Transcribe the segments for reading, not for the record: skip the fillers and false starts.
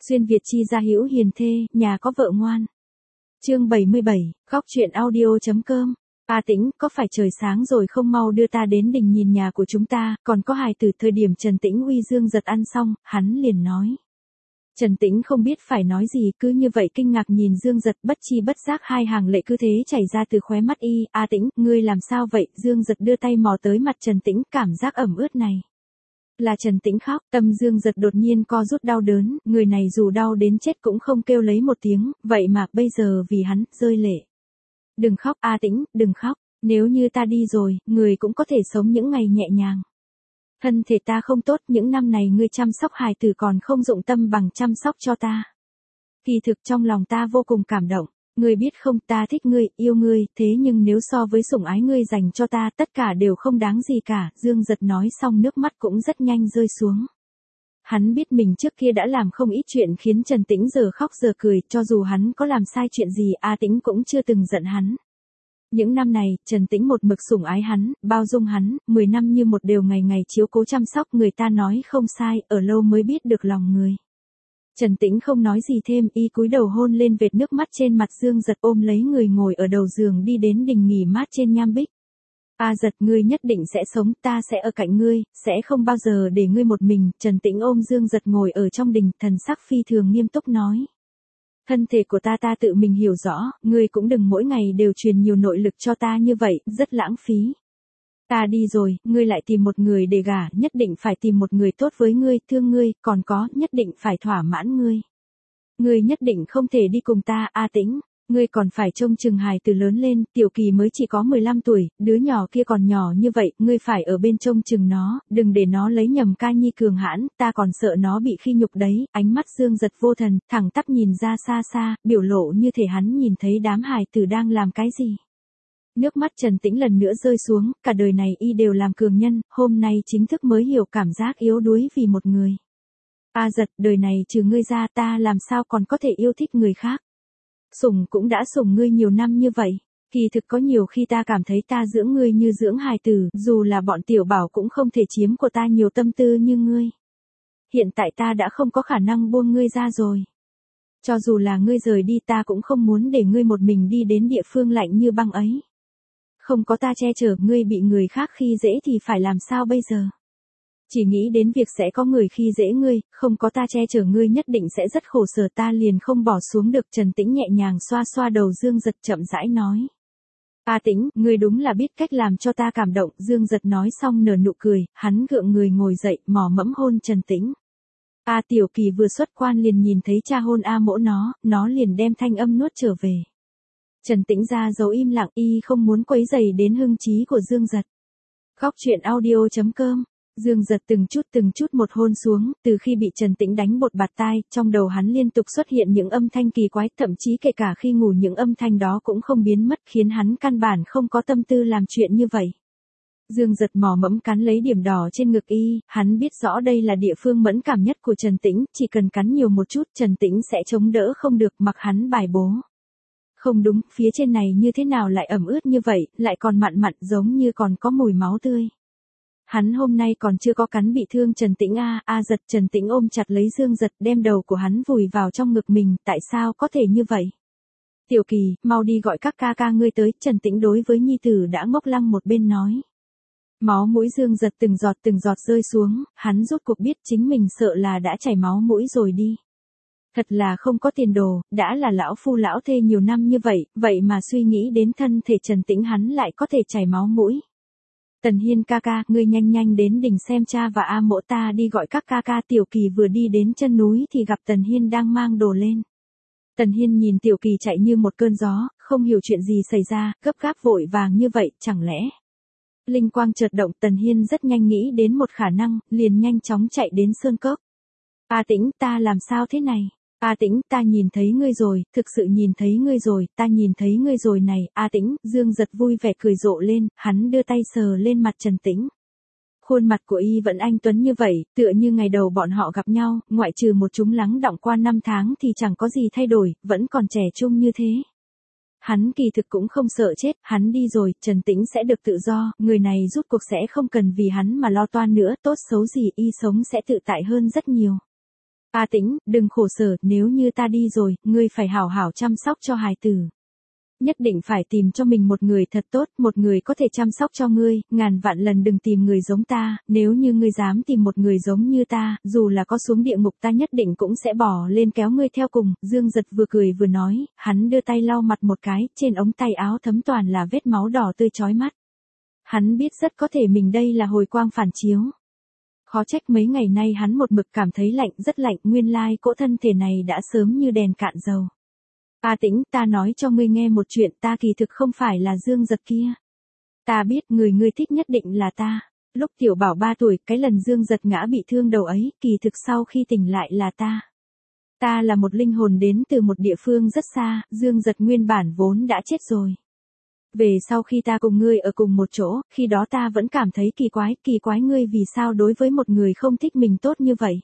Xuyên Việt chi gia hữu hiền thê, nhà có vợ ngoan. Chương 77, góc truyện audio.com. A Tĩnh, có phải trời sáng rồi không mau đưa ta đến đình nhìn nhà của chúng ta, còn có hài tử. Thời điểm Trần Tĩnh uy Dương Giật ăn xong, hắn liền nói. Trần Tĩnh không biết phải nói gì, cứ như vậy kinh ngạc nhìn Dương Giật, bất chi bất giác hai hàng lệ cứ thế chảy ra từ khóe mắt y. A Tĩnh, ngươi làm sao vậy? Dương Giật đưa tay mò tới mặt Trần Tĩnh, cảm giác ẩm ướt này. Là Trần Tĩnh khóc, tâm Dương Giật đột nhiên co rút đau đớn, người này dù đau đến chết cũng không kêu lấy một tiếng, vậy mà bây giờ vì hắn, rơi lệ. Đừng khóc A Tĩnh, đừng khóc, nếu như ta đi rồi, người cũng có thể sống những ngày nhẹ nhàng. Thân thể ta không tốt, những năm này ngươi chăm sóc hài tử còn không dụng tâm bằng chăm sóc cho ta. Kỳ thực trong lòng ta vô cùng cảm động, ngươi biết không, ta thích ngươi, yêu ngươi, thế nhưng nếu so với sủng ái ngươi dành cho ta, tất cả đều không đáng gì cả. Dương Giật nói xong nước mắt cũng rất nhanh rơi xuống. Hắn biết mình trước kia đã làm không ít chuyện khiến Trần Tĩnh giờ khóc giờ cười, cho dù hắn có làm sai chuyện gì, A Tĩnh cũng chưa từng giận hắn. Những năm này, Trần Tĩnh một mực sủng ái hắn, bao dung hắn, 10 năm như một đều ngày ngày chiếu cố chăm sóc, người ta nói không sai, ở lâu mới biết được lòng người. Trần Tĩnh không nói gì thêm, y cúi đầu hôn lên vệt nước mắt trên mặt Dương Giật, ôm lấy người ngồi ở đầu giường đi đến đình nghỉ mát trên nham bích. A Giật, ngươi nhất định sẽ sống, ta sẽ ở cạnh ngươi, sẽ không bao giờ để ngươi một mình. Trần Tĩnh ôm Dương Giật ngồi ở trong đình, thần sắc phi thường nghiêm túc nói. Thân thể của ta tự mình hiểu rõ, ngươi cũng đừng mỗi ngày đều truyền nhiều nội lực cho ta như vậy, rất lãng phí. Ta đi rồi, ngươi lại tìm một người để gả, nhất định phải tìm một người tốt với ngươi, thương ngươi, còn có, nhất định phải thỏa mãn ngươi. Ngươi nhất định không thể đi cùng ta, A Tĩnh, ngươi còn phải trông chừng hài từ lớn lên, Tiểu Kỳ mới chỉ có 15 tuổi, đứa nhỏ kia còn nhỏ như vậy, ngươi phải ở bên trông chừng nó, đừng để nó lấy nhầm ca nhi cường hãn, ta còn sợ nó bị khi nhục đấy. Ánh mắt Dương Giật vô thần, thẳng tắp nhìn ra xa xa, biểu lộ như thể hắn nhìn thấy đám hài tử đang làm cái gì. Nước mắt Trần Tĩnh lần nữa rơi xuống, cả đời này y đều làm cường nhân, hôm nay chính thức mới hiểu cảm giác yếu đuối vì một người. A Giật, đời này trừ ngươi ra ta làm sao còn có thể yêu thích người khác. Sủng cũng đã sủng ngươi nhiều năm như vậy, kỳ thực có nhiều khi ta cảm thấy ta dưỡng ngươi như dưỡng hài tử, dù là bọn tiểu bảo cũng không thể chiếm của ta nhiều tâm tư như ngươi. Hiện tại ta đã không có khả năng buông ngươi ra rồi. Cho dù là ngươi rời đi ta cũng không muốn để ngươi một mình đi đến địa phương lạnh như băng ấy. Không có ta che chở, ngươi bị người khác khi dễ thì phải làm sao bây giờ? Chỉ nghĩ đến việc sẽ có người khi dễ ngươi, không có ta che chở ngươi nhất định sẽ rất khổ sở, ta liền không bỏ xuống được. Trần Tĩnh nhẹ nhàng xoa xoa đầu Dương Giật, chậm rãi nói. A Tĩnh, ngươi đúng là biết cách làm cho ta cảm động. Dương Giật nói xong nở nụ cười, hắn gượng người ngồi dậy, mò mẫm hôn Trần Tĩnh. A Tiểu Kỳ vừa xuất quan liền nhìn thấy cha hôn A Mỗ nó liền đem thanh âm nuốt trở về. Trần Tĩnh ra dấu im lặng, y không muốn quấy rầy đến hưng trí của Dương Giật. Góc truyện audio.com. Dương Giật từng chút một hôn xuống, từ khi bị Trần Tĩnh đánh bột bạt tai, trong đầu hắn liên tục xuất hiện những âm thanh kỳ quái, thậm chí kể cả khi ngủ những âm thanh đó cũng không biến mất, khiến hắn căn bản không có tâm tư làm chuyện như vậy. Dương Giật mò mẫm cắn lấy điểm đỏ trên ngực y, hắn biết rõ đây là địa phương mẫn cảm nhất của Trần Tĩnh, chỉ cần cắn nhiều một chút Trần Tĩnh sẽ chống đỡ không được, mặc hắn bài bố. Không đúng, phía trên này như thế nào lại ẩm ướt như vậy, lại còn mặn mặn giống như còn có mùi máu tươi. Hắn hôm nay còn chưa có cắn bị thương Trần Tĩnh a. A Giật. Trần Tĩnh ôm chặt lấy Dương Giật, đem đầu của hắn vùi vào trong ngực mình, tại sao có thể như vậy? Tiểu Kỳ, mau đi gọi các ca ca ngươi tới. Trần Tĩnh đối với nhi tử đã ngốc lăng một bên nói. Máu mũi Dương Giật từng giọt rơi xuống, hắn rốt cuộc biết chính mình sợ là đã chảy máu mũi rồi đi. Thật là không có tiền đồ, đã là lão phu lão thê nhiều năm như vậy, vậy mà suy nghĩ đến thân thể Trần Tĩnh hắn lại có thể chảy máu mũi. Tần Hiên ca ca, ngươi nhanh đến đỉnh xem cha và A Mỗ, ta đi gọi các ca ca. Tiểu Kỳ vừa đi đến chân núi thì gặp Tần Hiên đang mang đồ lên. Tần Hiên nhìn Tiểu Kỳ chạy như một cơn gió, không hiểu chuyện gì xảy ra, gấp gáp vội vàng như vậy, chẳng lẽ. Linh quang chợt động, Tần Hiên rất nhanh nghĩ đến một khả năng, liền nhanh chóng chạy đến sơn cốc. A Tĩnh, ta làm sao thế này? A Tĩnh, ta nhìn thấy ngươi rồi, thực sự nhìn thấy ngươi rồi, ta nhìn thấy ngươi rồi này. A Tĩnh. Dương Giật vui vẻ cười rộ lên, hắn đưa tay sờ lên mặt Trần Tĩnh. Khuôn mặt của y vẫn anh tuấn như vậy, tựa như ngày đầu bọn họ gặp nhau, ngoại trừ một chúng lắng đọng qua 5 tháng thì chẳng có gì thay đổi, vẫn còn trẻ trung như thế. Hắn kỳ thực cũng không sợ chết, hắn đi rồi, Trần Tĩnh sẽ được tự do, người này rút cuộc sẽ không cần vì hắn mà lo toan nữa, tốt xấu gì y sống sẽ tự tại hơn rất nhiều. A Tĩnh, đừng khổ sở, nếu như ta đi rồi, ngươi phải hảo hảo chăm sóc cho hài tử. Nhất định phải tìm cho mình một người thật tốt, một người có thể chăm sóc cho ngươi, ngàn vạn lần đừng tìm người giống ta, nếu như ngươi dám tìm một người giống như ta, dù là có xuống địa ngục ta nhất định cũng sẽ bỏ lên kéo ngươi theo cùng. Dương Giật vừa cười vừa nói, hắn đưa tay lau mặt một cái, trên ống tay áo thấm toàn là vết máu đỏ tươi chói mắt. Hắn biết rất có thể mình đây là hồi quang phản chiếu. Khó trách mấy ngày nay hắn một mực cảm thấy lạnh, rất lạnh, nguyên lai cỗ thân thể này đã sớm như đèn cạn dầu. A Tĩnh, ta nói cho ngươi nghe một chuyện, ta kỳ thực không phải là Dương Giật kia. Ta biết người ngươi thích nhất định là ta. Lúc Tiểu Bảo 3 tuổi, cái lần Dương Giật ngã bị thương đầu ấy, kỳ thực sau khi tỉnh lại là ta. Ta là một linh hồn đến từ một địa phương rất xa, Dương Giật nguyên bản vốn đã chết rồi. Về sau khi ta cùng ngươi ở cùng một chỗ, khi đó ta vẫn cảm thấy kỳ quái ngươi vì sao đối với một người không thích mình tốt như vậy.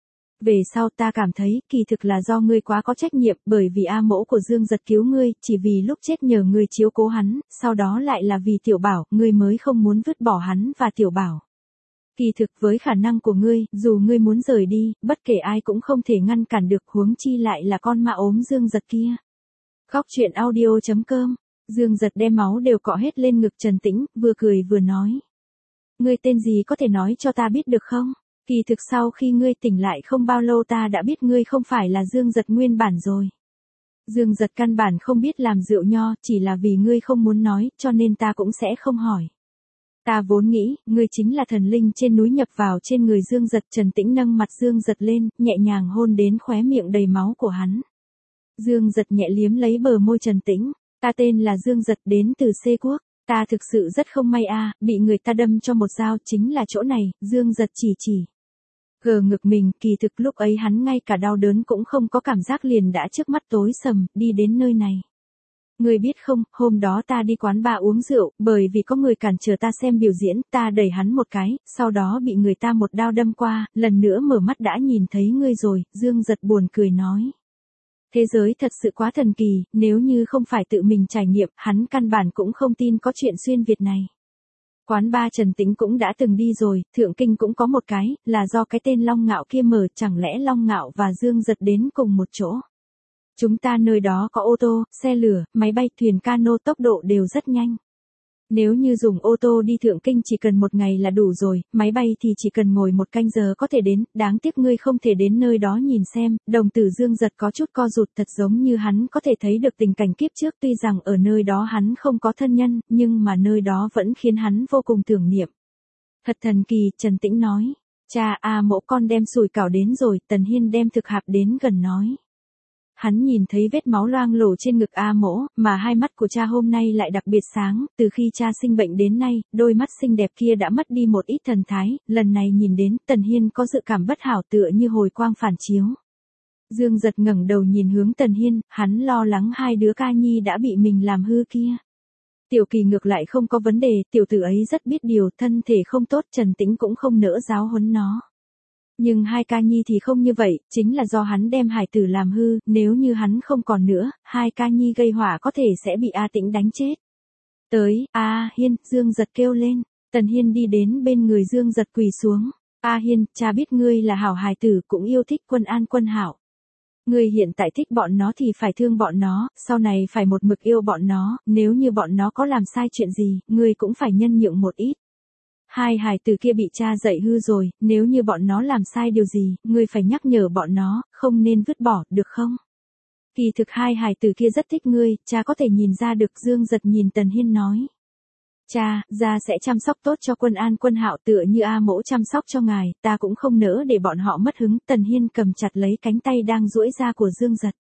Về sau ta cảm thấy, kỳ thực là do ngươi quá có trách nhiệm, bởi vì A Mỗ của Dương Giật cứu ngươi, chỉ vì lúc chết nhờ ngươi chiếu cố hắn, sau đó lại là vì Tiểu Bảo, ngươi mới không muốn vứt bỏ hắn và Tiểu Bảo. Kỳ thực với khả năng của ngươi, dù ngươi muốn rời đi, bất kể ai cũng không thể ngăn cản được, huống chi lại là con ma ốm Dương Giật kia. Góc truyện audio.com. Dương Giật đem máu đều cọ hết lên ngực Trần Tĩnh, vừa cười vừa nói. Ngươi tên gì có thể nói cho ta biết được không? Kỳ thực sau khi ngươi tỉnh lại không bao lâu ta đã biết ngươi không phải là Dương Giật nguyên bản rồi. Dương Giật căn bản không biết làm rượu nho, chỉ là vì ngươi không muốn nói, cho nên ta cũng sẽ không hỏi. Ta vốn nghĩ, ngươi chính là thần linh trên núi nhập vào trên người Dương Giật. Trần Tĩnh nâng mặt Dương Giật lên, nhẹ nhàng hôn đến khóe miệng đầy máu của hắn. Dương Giật nhẹ liếm lấy bờ môi Trần Tĩnh. Ta tên là Dương Giật, đến từ C Quốc. Ta thực sự rất không may bị người ta đâm cho một dao, chính là chỗ này. Dương Giật chỉ. Gờ ngực mình, kỳ thực lúc ấy hắn ngay cả đau đớn cũng không có cảm giác liền đã trước mắt tối sầm, đi đến nơi này. Ngươi biết không, hôm đó ta đi quán bar uống rượu, bởi vì có người cản trở ta xem biểu diễn, ta đẩy hắn một cái, sau đó bị người ta một đao đâm qua, lần nữa mở mắt đã nhìn thấy ngươi rồi. Dương Giật buồn cười nói. Thế giới thật sự quá thần kỳ, nếu như không phải tự mình trải nghiệm, hắn căn bản cũng không tin có chuyện xuyên Việt này. Quán bar Trần Tĩnh cũng đã từng đi rồi, Thượng Kinh cũng có một cái, là do cái tên Long Ngạo kia mở, chẳng lẽ Long Ngạo và Dương Giật đến cùng một chỗ. Chúng ta nơi đó có ô tô, xe lửa, máy bay, thuyền cano, tốc độ đều rất nhanh. Nếu như dùng ô tô đi Thượng Kinh chỉ cần một ngày là đủ rồi, máy bay thì chỉ cần ngồi 1 canh giờ có thể đến, đáng tiếc ngươi không thể đến nơi đó nhìn xem. Đồng tử Dương Giật có chút co rụt, thật giống như hắn có thể thấy được tình cảnh kiếp trước, tuy rằng ở nơi đó hắn không có thân nhân, nhưng mà nơi đó vẫn khiến hắn vô cùng tưởng niệm. Thật thần kỳ, Trần Tĩnh nói. Cha, Mỗ con đem sủi cảo đến rồi. Tần Hiên đem thực hạp đến gần nói. Hắn nhìn thấy vết máu loang lổ trên ngực A Mỗ, mà hai mắt của cha hôm nay lại đặc biệt sáng, từ khi cha sinh bệnh đến nay, đôi mắt xinh đẹp kia đã mất đi một ít thần thái, lần này nhìn đến, Tần Hiên có dự cảm bất hảo tựa như hồi quang phản chiếu. Dương Giật ngẩng đầu nhìn hướng Tần Hiên, hắn lo lắng hai đứa ca nhi đã bị mình làm hư kia. Tiểu Kỳ ngược lại không có vấn đề, tiểu tử ấy rất biết điều, thân thể không tốt, Trần Tĩnh cũng không nỡ giáo huấn nó. Nhưng hai ca nhi thì không như vậy, chính là do hắn đem hải tử làm hư, nếu như hắn không còn nữa, hai ca nhi gây họa có thể sẽ bị A Tĩnh đánh chết. Tới, Hiên, Dương Giật kêu lên. Tần Hiên đi đến bên người Dương Giật quỳ xuống. Hiên, cha biết ngươi là hảo hài tử, cũng yêu thích Quân An Quân hảo. Ngươi hiện tại thích bọn nó thì phải thương bọn nó, sau này phải một mực yêu bọn nó, nếu như bọn nó có làm sai chuyện gì, ngươi cũng phải nhân nhượng một ít. Hai hài tử kia bị cha dạy hư rồi, nếu như bọn nó làm sai điều gì, ngươi phải nhắc nhở bọn nó, không nên vứt bỏ, được không? Kỳ thực hai hài tử kia rất thích ngươi, cha có thể nhìn ra được. Dương Giật nhìn Tần Hiên nói. Cha, gia sẽ chăm sóc tốt cho Quân An Quân Hạo tựa như A Mỗ chăm sóc cho ngài, ta cũng không nỡ để bọn họ mất hứng. Tần Hiên cầm chặt lấy cánh tay đang duỗi ra của Dương Giật.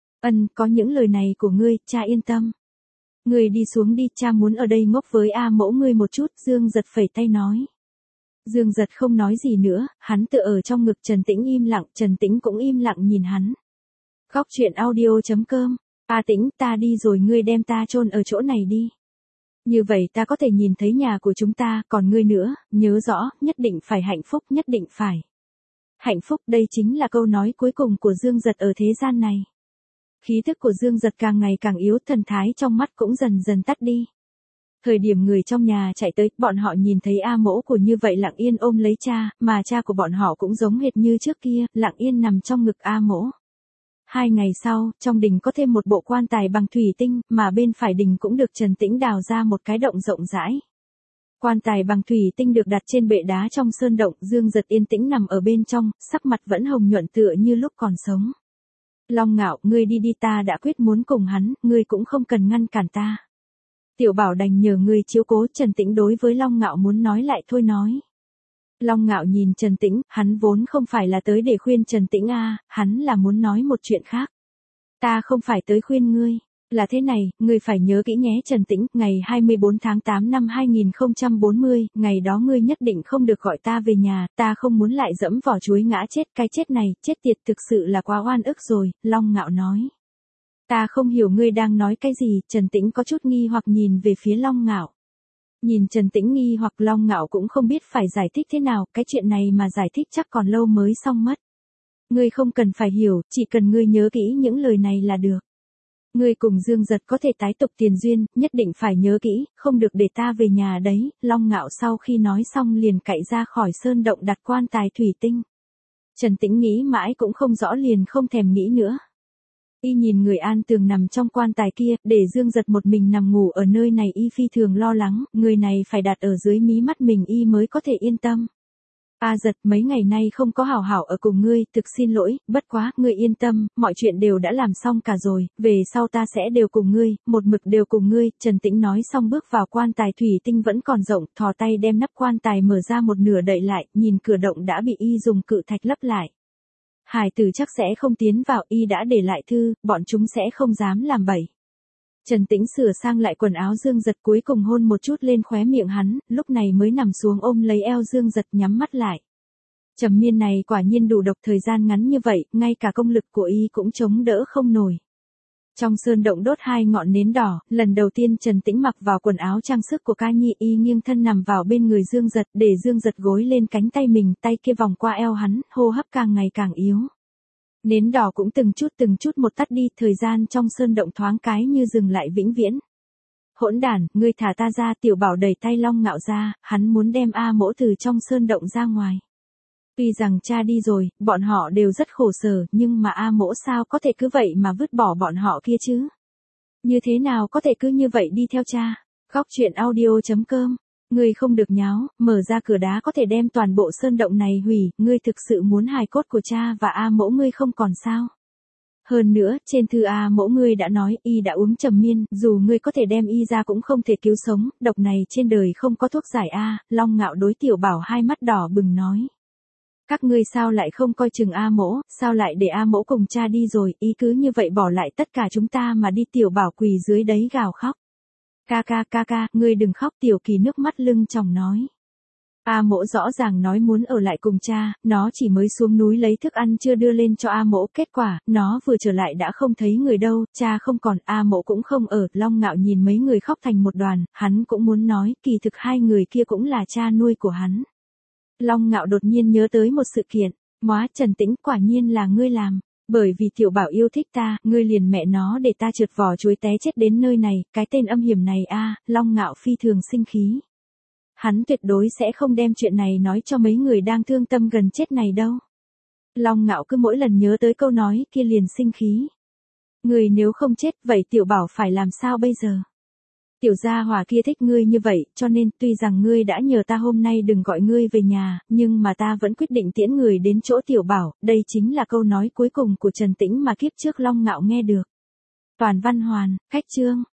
Có những lời này của ngươi, cha yên tâm. Ngươi đi xuống đi, cha muốn ở đây ngốc với A Mỗ ngươi một chút. Dương Giật phẩy tay nói. Dương Giật không nói gì nữa, hắn tựa ở trong ngực Trần Tĩnh im lặng, Trần Tĩnh cũng im lặng nhìn hắn. Góc truyện audio.com. A Tĩnh, ta đi rồi, ngươi đem ta chôn ở chỗ này đi. Như vậy ta có thể nhìn thấy nhà của chúng ta, còn ngươi nữa, nhớ rõ, nhất định phải hạnh phúc, nhất định phải. Hạnh phúc, đây chính là câu nói cuối cùng của Dương Giật ở thế gian này. Khí thức của Dương Giật càng ngày càng yếu, thần thái trong mắt cũng dần dần tắt đi. Thời điểm người trong nhà chạy tới, bọn họ nhìn thấy A Mỗ của như vậy lặng yên ôm lấy cha, mà cha của bọn họ cũng giống hệt như trước kia, lặng yên nằm trong ngực A Mỗ. 2 ngày sau, trong đình có thêm một bộ quan tài bằng thủy tinh, mà bên phải đình cũng được Trần Tĩnh đào ra một cái động rộng rãi. Quan tài bằng thủy tinh được đặt trên bệ đá trong sơn động, Dương Giật yên tĩnh nằm ở bên trong, sắc mặt vẫn hồng nhuận tựa như lúc còn sống. Long Ngạo, ngươi đi đi, ta đã quyết muốn cùng hắn, ngươi cũng không cần ngăn cản ta. Tiểu Bảo đành nhờ ngươi chiếu cố. Trần Tĩnh đối với Long Ngạo muốn nói lại thôi nói. Long Ngạo nhìn Trần Tĩnh, hắn vốn không phải là tới để khuyên Trần Tĩnh hắn là muốn nói một chuyện khác. Ta không phải tới khuyên ngươi. Là thế này, ngươi phải nhớ kỹ nhé Trần Tĩnh, ngày 24 tháng 8 năm 2040, ngày đó ngươi nhất định không được gọi ta về nhà, ta không muốn lại dẫm vỏ chuối ngã chết, cái chết này, chết tiệt thực sự là quá oan ức rồi, Long Ngạo nói. Ta không hiểu ngươi đang nói cái gì, Trần Tĩnh có chút nghi hoặc nhìn về phía Long Ngạo. Nhìn Trần Tĩnh nghi hoặc Long Ngạo cũng không biết phải giải thích thế nào, cái chuyện này mà giải thích chắc còn lâu mới xong mất. Ngươi không cần phải hiểu, chỉ cần ngươi nhớ kỹ những lời này là được. Ngươi cùng Dương Giật có thể tái tục tiền duyên, nhất định phải nhớ kỹ, không được để ta về nhà đấy. Long Ngạo sau khi nói xong liền cậy ra khỏi sơn động đặt quan tài thủy tinh. Trần Tĩnh nghĩ mãi cũng không rõ liền không thèm nghĩ nữa. Y nhìn người An Tường nằm trong quan tài kia, để Dương Giật một mình nằm ngủ ở nơi này y phi thường lo lắng, người này phải đặt ở dưới mí mắt mình y mới có thể yên tâm. A Giật, mấy ngày nay không có hảo hảo ở cùng ngươi, thực xin lỗi, bất quá, ngươi yên tâm, mọi chuyện đều đã làm xong cả rồi, về sau ta sẽ đều cùng ngươi, một mực đều cùng ngươi. Trần Tĩnh nói xong bước vào quan tài thủy tinh vẫn còn rộng, thò tay đem nắp quan tài mở ra một nửa đậy lại, nhìn cửa động đã bị y dùng cự thạch lấp lại. Hải tử chắc sẽ không tiến vào, y đã để lại thư, bọn chúng sẽ không dám làm bậy. Trần Tĩnh sửa sang lại quần áo Dương Giật, cuối cùng hôn một chút lên khóe miệng hắn, lúc này mới nằm xuống ôm lấy eo Dương Giật nhắm mắt lại. Trầm miên này quả nhiên đủ độc, thời gian ngắn như vậy, ngay cả công lực của y cũng chống đỡ không nổi. Trong sơn động đốt 2 ngọn nến đỏ, lần đầu tiên Trần Tĩnh mặc vào quần áo trang sức của ca nhi, y nghiêng thân nằm vào bên người Dương Giật, để Dương Giật gối lên cánh tay mình, tay kia vòng qua eo hắn, hô hấp càng ngày càng yếu. Nến đỏ cũng từng chút một tắt đi, thời gian trong sơn động thoáng cái như dừng lại vĩnh viễn. Hỗn đản, ngươi thả ta ra. Tiểu Bảo đẩy tay Long Ngạo ra, hắn muốn đem A Mỗ từ trong sơn động ra ngoài. Tuy rằng cha đi rồi, bọn họ đều rất khổ sở, nhưng mà A Mỗ sao có thể cứ vậy mà vứt bỏ bọn họ kia chứ? Như thế nào có thể cứ như vậy đi theo cha? Góc truyện audio.com. Ngươi không được nháo, mở ra cửa đá có thể đem toàn bộ sơn động này hủy, ngươi thực sự muốn hài cốt của cha và A Mỗ ngươi không còn sao? Hơn nữa, trên thư A Mỗ ngươi đã nói, y đã uống trầm miên, dù ngươi có thể đem y ra cũng không thể cứu sống, độc này trên đời không có thuốc giải A. Long Ngạo đối Tiểu Bảo hai mắt đỏ bừng nói. Các ngươi sao lại không coi chừng A Mỗ, sao lại để A Mỗ cùng cha đi rồi, y cứ như vậy bỏ lại tất cả chúng ta mà đi. Tiểu Bảo quỳ dưới đấy gào khóc. Ca, ngươi đừng khóc. Tiểu Kỳ nước mắt lưng tròng nói. A Mỗ rõ ràng nói muốn ở lại cùng cha, nó chỉ mới xuống núi lấy thức ăn chưa đưa lên cho A Mỗ, kết quả, nó vừa trở lại đã không thấy người đâu, cha không còn, A Mỗ cũng không ở. Long Ngạo nhìn mấy người khóc thành một đoàn, hắn cũng muốn nói, kỳ thực hai người kia cũng là cha nuôi của hắn. Long Ngạo đột nhiên nhớ tới một sự kiện, móa Trần Tĩnh, quả nhiên là ngươi làm. Bởi vì Tiểu Bảo yêu thích ta, ngươi liền mẹ nó để ta trượt vỏ chuối té chết đến nơi này, cái tên âm hiểm này a. Long Ngạo phi thường sinh khí. Hắn tuyệt đối sẽ không đem chuyện này nói cho mấy người đang thương tâm gần chết này đâu. Long Ngạo cứ mỗi lần nhớ tới câu nói kia liền sinh khí. Ngươi nếu không chết, vậy Tiểu Bảo phải làm sao bây giờ? Tiểu gia hỏa kia thích ngươi như vậy, cho nên tuy rằng ngươi đã nhờ ta hôm nay đừng gọi ngươi về nhà, nhưng mà ta vẫn quyết định tiễn người đến chỗ Tiểu Bảo. Đây chính là câu nói cuối cùng của Trần Tĩnh mà kiếp trước Long Ngạo nghe được. Toàn văn hoàn, cách chương.